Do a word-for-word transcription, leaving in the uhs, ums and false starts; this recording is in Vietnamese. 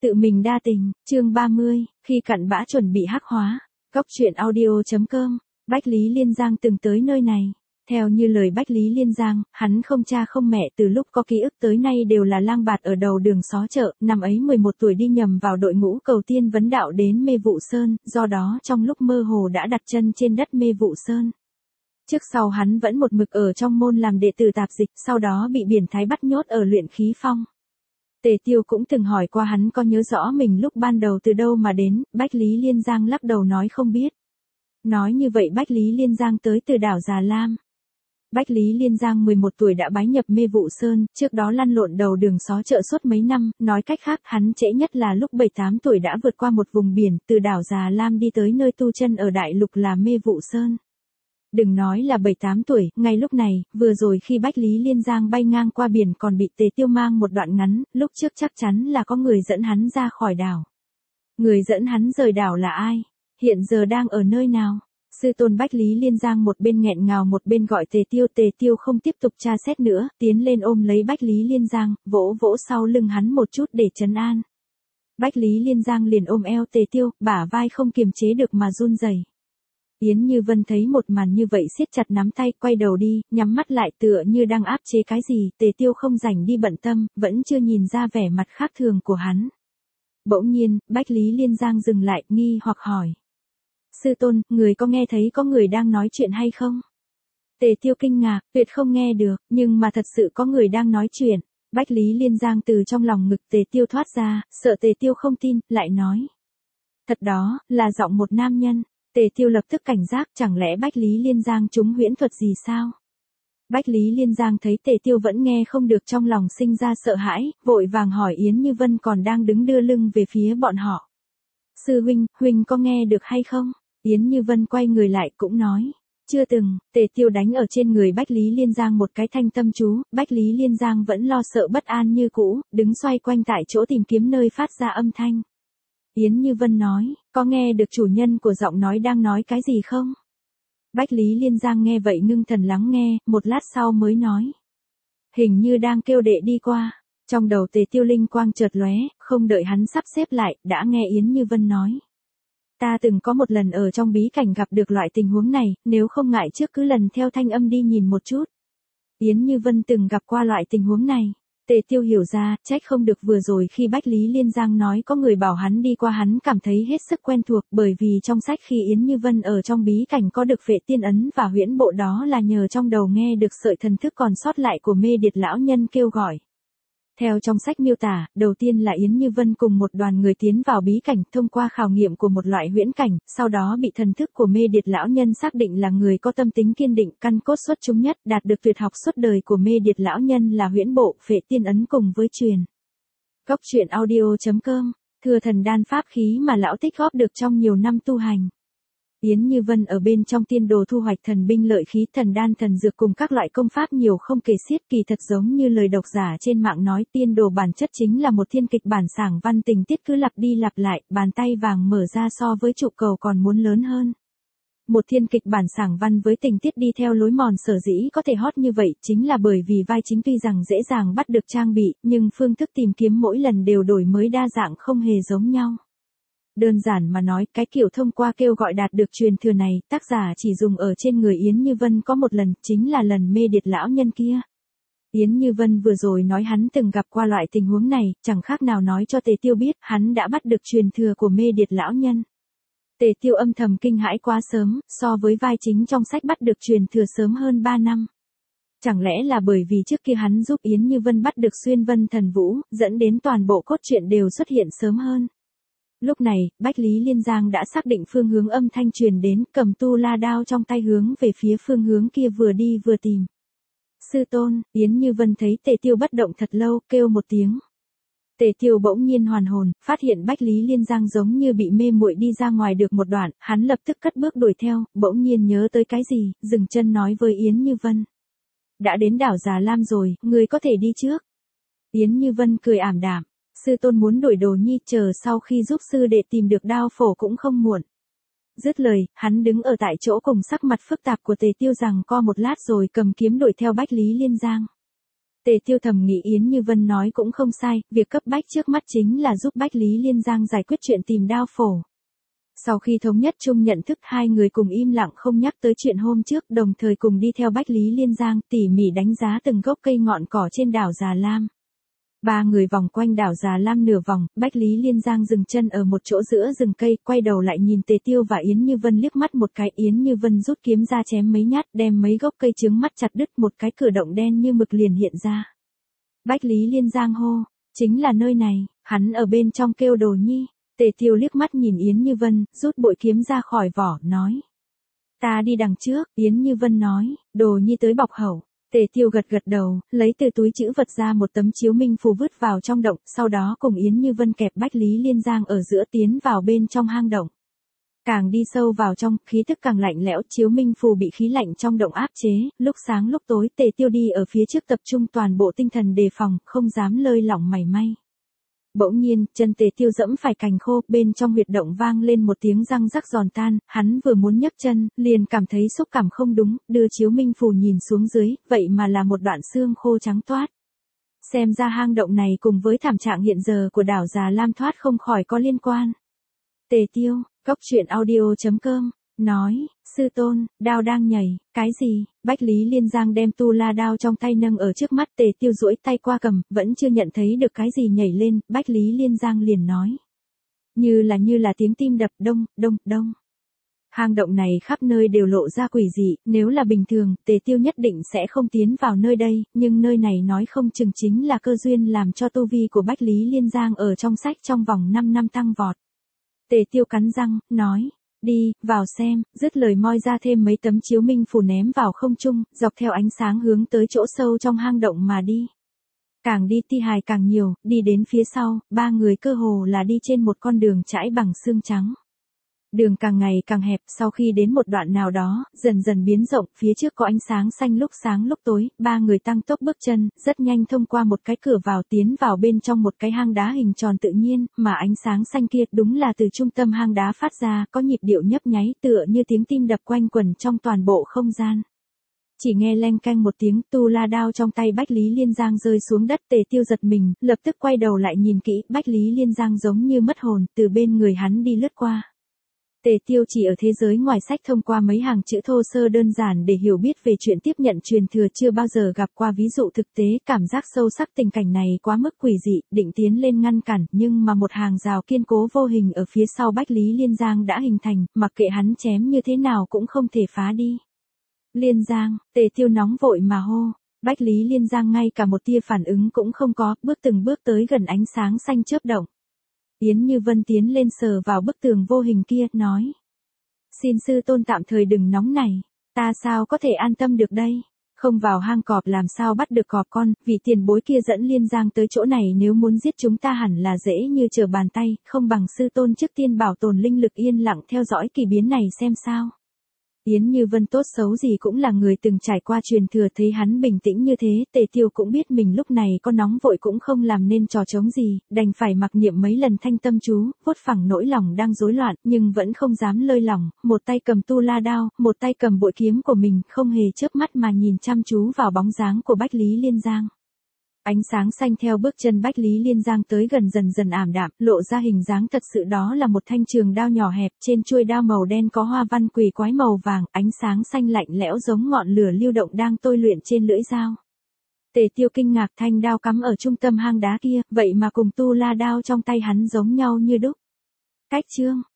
Tự mình đa tình, chương ba mươi, khi cặn bã chuẩn bị hắc hóa. Góc truyện audio chấm com. Bách Lý Liên Giang từng tới nơi này. Theo như lời Bách Lý Liên Giang, hắn không cha không mẹ từ lúc có ký ức tới nay đều là lang bạt ở đầu đường xó chợ, năm ấy mười một tuổi đi nhầm vào đội ngũ cầu tiên vấn đạo đến Mê Vụ Sơn, do đó trong lúc mơ hồ đã đặt chân trên đất Mê Vụ Sơn. Trước sau hắn vẫn một mực ở trong môn làm đệ tử tạp dịch, sau đó bị Biển Thái bắt nhốt ở luyện khí phong. Tề Tiêu cũng từng hỏi qua hắn có nhớ rõ mình lúc ban đầu từ đâu mà đến, Bách Lý Liên Giang lắc đầu nói không biết. Nói như vậy Bách Lý Liên Giang tới từ đảo Già Lam. Bách Lý Liên Giang mười một tuổi đã bái nhập Mê Vụ Sơn, trước đó lăn lộn đầu đường xó chợ suốt mấy năm, nói cách khác hắn trễ nhất là lúc bảy tám tuổi đã vượt qua một vùng biển, từ đảo Già Lam đi tới nơi tu chân ở đại lục là Mê Vụ Sơn. Đừng nói là bảy tám tuổi, ngay lúc này, vừa rồi khi Bách Lý Liên Giang bay ngang qua biển còn bị Tề Tiêu mang một đoạn ngắn, lúc trước chắc chắn là có người dẫn hắn ra khỏi đảo. Người dẫn hắn rời đảo là ai? Hiện giờ đang ở nơi nào? Sư tôn Bách Lý Liên Giang một bên nghẹn ngào một bên gọi Tề Tiêu, Tề Tiêu không tiếp tục tra xét nữa, tiến lên ôm lấy Bách Lý Liên Giang, vỗ vỗ sau lưng hắn một chút để trấn an. Bách Lý Liên Giang liền ôm eo Tề Tiêu, bả vai không kiềm chế được mà run rẩy. Yến Như Vân thấy một màn như vậy siết chặt nắm tay, quay đầu đi, nhắm mắt lại tựa như đang áp chế cái gì, Tề Tiêu không rảnh đi bận tâm, vẫn chưa nhìn ra vẻ mặt khác thường của hắn. Bỗng nhiên, Bách Lý Liên Giang dừng lại, nghi hoặc hỏi. Sư tôn, người có nghe thấy có người đang nói chuyện hay không? Tề Tiêu kinh ngạc, tuyệt không nghe được, nhưng mà thật sự có người đang nói chuyện. Bách Lý Liên Giang từ trong lòng ngực Tề Tiêu thoát ra, sợ Tề Tiêu không tin, lại nói. Thật đó, là giọng một nam nhân. Tề Tiêu lập tức cảnh giác, chẳng lẽ Bách Lý Liên Giang trúng huyễn thuật gì sao? Bách Lý Liên Giang thấy Tề Tiêu vẫn nghe không được trong lòng sinh ra sợ hãi, vội vàng hỏi Yến Như Vân còn đang đứng đưa lưng về phía bọn họ. Sư huynh, huynh có nghe được hay không? Yến Như Vân quay người lại cũng nói. Chưa từng, Tề Tiêu đánh ở trên người Bách Lý Liên Giang một cái thanh tâm chú, Bách Lý Liên Giang vẫn lo sợ bất an như cũ, đứng xoay quanh tại chỗ tìm kiếm nơi phát ra âm thanh. Yến Như Vân nói, có nghe được chủ nhân của giọng nói đang nói cái gì không? Bách Lý Liên Giang nghe vậy ngưng thần lắng nghe, một lát sau mới nói. Hình như đang kêu đệ đi qua. Trong đầu Tề Tiêu linh quang chợt lóe, không đợi hắn sắp xếp lại, đã nghe Yến Như Vân nói. Ta từng có một lần ở trong bí cảnh gặp được loại tình huống này, nếu không ngại trước cứ lần theo thanh âm đi nhìn một chút. Yến Như Vân từng gặp qua loại tình huống này. Tề Tiêu hiểu ra, trách không được vừa rồi khi Bách Lý Liên Giang nói có người bảo hắn đi qua hắn cảm thấy hết sức quen thuộc, bởi vì trong sách khi Yến Như Vân ở trong bí cảnh có được Phệ Tiên Ấn và huyễn bộ đó là nhờ trong đầu nghe được sợi thần thức còn sót lại của Mê Điệt lão nhân kêu gọi. Theo trong sách miêu tả, đầu tiên là Yến Như Vân cùng một đoàn người tiến vào bí cảnh thông qua khảo nghiệm của một loại huyễn cảnh, sau đó bị thần thức của Mê Điệt lão nhân xác định là người có tâm tính kiên định, căn cốt xuất chúng nhất, đạt được tuyệt học suốt đời của Mê Điệt lão nhân là huyễn bộ, Phệ Tiên Ấn cùng với truyền. Góc truyện audio chấm com, thừa thần đan pháp khí mà lão tích góp được trong nhiều năm tu hành. Yến Như Vân ở bên trong tiên đồ thu hoạch thần binh lợi khí, thần đan, thần dược cùng các loại công pháp nhiều không kể xiết, kỳ thật giống như lời độc giả trên mạng nói, tiên đồ bản chất chính là một thiên kịch bản sảng văn, tình tiết cứ lặp đi lặp lại, bàn tay vàng mở ra so với trụ cầu còn muốn lớn hơn. Một thiên kịch bản sảng văn với tình tiết đi theo lối mòn sở dĩ có thể hot như vậy, chính là bởi vì vai chính tuy rằng dễ dàng bắt được trang bị, nhưng phương thức tìm kiếm mỗi lần đều đổi mới đa dạng không hề giống nhau. Đơn giản mà nói, cái kiểu thông qua kêu gọi đạt được truyền thừa này, tác giả chỉ dùng ở trên người Yến Như Vân có một lần, chính là lần Mê Điệt lão nhân kia. Yến Như Vân vừa rồi nói hắn từng gặp qua loại tình huống này, chẳng khác nào nói cho Tề Tiêu biết, hắn đã bắt được truyền thừa của Mê Điệt lão nhân. Tề Tiêu âm thầm kinh hãi quá sớm, so với vai chính trong sách bắt được truyền thừa sớm hơn ba năm. Chẳng lẽ là bởi vì trước kia hắn giúp Yến Như Vân bắt được xuyên vân thần vũ, dẫn đến toàn bộ cốt truyện đều xuất hiện sớm hơn. Lúc này, Bách Lý Liên Giang đã xác định phương hướng âm thanh truyền đến, cầm tu la đao trong tay hướng về phía phương hướng kia vừa đi vừa tìm. Sư tôn, Yến Như Vân thấy Tề Tiêu bất động thật lâu, kêu một tiếng. Tề Tiêu bỗng nhiên hoàn hồn, phát hiện Bách Lý Liên Giang giống như bị mê muội đi ra ngoài được một đoạn, hắn lập tức cất bước đuổi theo, bỗng nhiên nhớ tới cái gì, dừng chân nói với Yến Như Vân. Đã đến đảo Già Lam rồi, người có thể đi trước. Yến Như Vân cười ảm đạm. Sư tôn muốn đổi đồ nhi, chờ sau khi giúp sư đệ tìm được đao phổ cũng không muộn. Dứt lời, hắn đứng ở tại chỗ cùng sắc mặt phức tạp của Tề Tiêu rằng co một lát rồi cầm kiếm đuổi theo Bách Lý Liên Giang. Tề Tiêu thầm nghĩ Yến Như Vân nói cũng không sai, việc cấp bách trước mắt chính là giúp Bách Lý Liên Giang giải quyết chuyện tìm đao phổ. Sau khi thống nhất chung nhận thức, hai người cùng im lặng không nhắc tới chuyện hôm trước, đồng thời cùng đi theo Bách Lý Liên Giang tỉ mỉ đánh giá từng gốc cây ngọn cỏ trên đảo Già Lam. Ba người vòng quanh đảo Già Lam nửa vòng, Bách Lý Liên Giang dừng chân ở một chỗ giữa rừng cây, quay đầu lại nhìn Tề Tiêu và Yến Như Vân liếc mắt một cái. Yến Như Vân rút kiếm ra chém mấy nhát, đem mấy gốc cây chướng mắt chặt đứt, một cái cửa động đen như mực liền hiện ra. Bách Lý Liên Giang hô, chính là nơi này, hắn ở bên trong kêu Đồ Nhi. Tề Tiêu liếc mắt nhìn Yến Như Vân, rút bội kiếm ra khỏi vỏ, nói. Ta đi đằng trước, Yến Như Vân nói, Đồ Nhi tới bọc hậu. Tề Tiêu gật gật đầu, lấy từ túi trữ vật ra một tấm chiếu minh phù vứt vào trong động, sau đó cùng Yến Như Vân kẹp Bách Lý Liên Giang ở giữa tiến vào bên trong hang động. Càng đi sâu vào trong, khí tức càng lạnh lẽo, chiếu minh phù bị khí lạnh trong động áp chế, lúc sáng lúc tối Tề Tiêu đi ở phía trước tập trung toàn bộ tinh thần đề phòng, không dám lơi lỏng mảy may. Bỗng nhiên, chân Tề Tiêu dẫm phải cành khô, bên trong huyệt động vang lên một tiếng răng rắc giòn tan, hắn vừa muốn nhấc chân, liền cảm thấy xúc cảm không đúng, đưa chiếu minh phù nhìn xuống dưới, vậy mà là một đoạn xương khô trắng toát. Xem ra hang động này cùng với thảm trạng hiện giờ của đảo Già Lam thoát không khỏi có liên quan. Tề Tiêu, Cốc Truyện Audio chấm com, nói, sư tôn, đao đang nhảy, cái gì? Bách Lý Liên Giang đem tu la đao trong tay nâng ở trước mắt, Tề Tiêu duỗi tay qua cầm, vẫn chưa nhận thấy được cái gì nhảy lên, Bách Lý Liên Giang liền nói. Như là như là tiếng tim đập, đông, đông, đông. Hang động này khắp nơi đều lộ ra quỷ dị, nếu là bình thường, Tề Tiêu nhất định sẽ không tiến vào nơi đây, nhưng nơi này nói không chừng chính là cơ duyên làm cho tu vi của Bách Lý Liên Giang ở trong sách trong vòng năm năm tăng vọt. Tề Tiêu cắn răng, nói. Đi, vào xem, dứt lời moi ra thêm mấy tấm chiếu minh phù ném vào không trung, dọc theo ánh sáng hướng tới chỗ sâu trong hang động mà đi. Càng đi thi hài càng nhiều, đi đến phía sau, ba người cơ hồ là đi trên một con đường trải bằng xương trắng. Đường càng ngày càng hẹp, sau khi đến một đoạn nào đó, dần dần biến rộng, phía trước có ánh sáng xanh lúc sáng lúc tối, ba người tăng tốc bước chân, rất nhanh thông qua một cái cửa vào tiến vào bên trong một cái hang đá hình tròn tự nhiên, mà ánh sáng xanh kia đúng là từ trung tâm hang đá phát ra, có nhịp điệu nhấp nháy tựa như tiếng tim đập quanh quẩn trong toàn bộ không gian. Chỉ nghe leng canh một tiếng, tu la đao trong tay Bách Lý Liên Giang rơi xuống đất. Tề Tiêu giật mình, lập tức quay đầu lại nhìn kỹ, Bách Lý Liên Giang giống như mất hồn, từ bên người hắn đi lướt qua. Tề Tiêu chỉ ở thế giới ngoài sách thông qua mấy hàng chữ thô sơ đơn giản để hiểu biết về chuyện tiếp nhận truyền thừa, chưa bao giờ gặp qua ví dụ thực tế, cảm giác sâu sắc tình cảnh này quá mức quỷ dị, định tiến lên ngăn cản, nhưng mà một hàng rào kiên cố vô hình ở phía sau Bách Lý Liên Giang đã hình thành, mặc kệ hắn chém như thế nào cũng không thể phá đi. Liên Giang, Tề Tiêu nóng vội mà hô. Bách Lý Liên Giang ngay cả một tia phản ứng cũng không có, bước từng bước tới gần ánh sáng xanh chớp động. Yến Như Vân tiến lên sờ vào bức tường vô hình kia, nói. Xin sư tôn tạm thời đừng nóng này, ta sao có thể an tâm được đây, không vào hang cọp làm sao bắt được cọp con, vị tiền bối kia dẫn Liên Giang tới chỗ này nếu muốn giết chúng ta hẳn là dễ như trở bàn tay, không bằng sư tôn trước tiên bảo tồn linh lực yên lặng theo dõi kỳ biến này xem sao. Yến Như Vân tốt xấu gì cũng là người từng trải qua truyền thừa, thấy hắn bình tĩnh như thế, Tề Tiêu cũng biết mình lúc này có nóng vội cũng không làm nên trò trống gì, đành phải mặc niệm mấy lần thanh tâm chú, vuốt phẳng nỗi lòng đang rối loạn, nhưng vẫn không dám lơi lỏng, một tay cầm tu la đao, một tay cầm bội kiếm của mình, không hề chớp mắt mà nhìn chăm chú vào bóng dáng của Bách Lý Liên Giang. Ánh sáng xanh theo bước chân Bách Lý Liên Giang tới gần dần dần ảm đạm, lộ ra hình dáng thật sự đó là một thanh trường đao nhỏ hẹp, trên chuôi đao màu đen có hoa văn quỷ quái màu vàng, ánh sáng xanh lạnh lẽo giống ngọn lửa lưu động đang tôi luyện trên lưỡi dao. Tề Tiêu kinh ngạc, thanh đao cắm ở trung tâm hang đá kia, vậy mà cùng tu la đao trong tay hắn giống nhau như đúc. Cách chương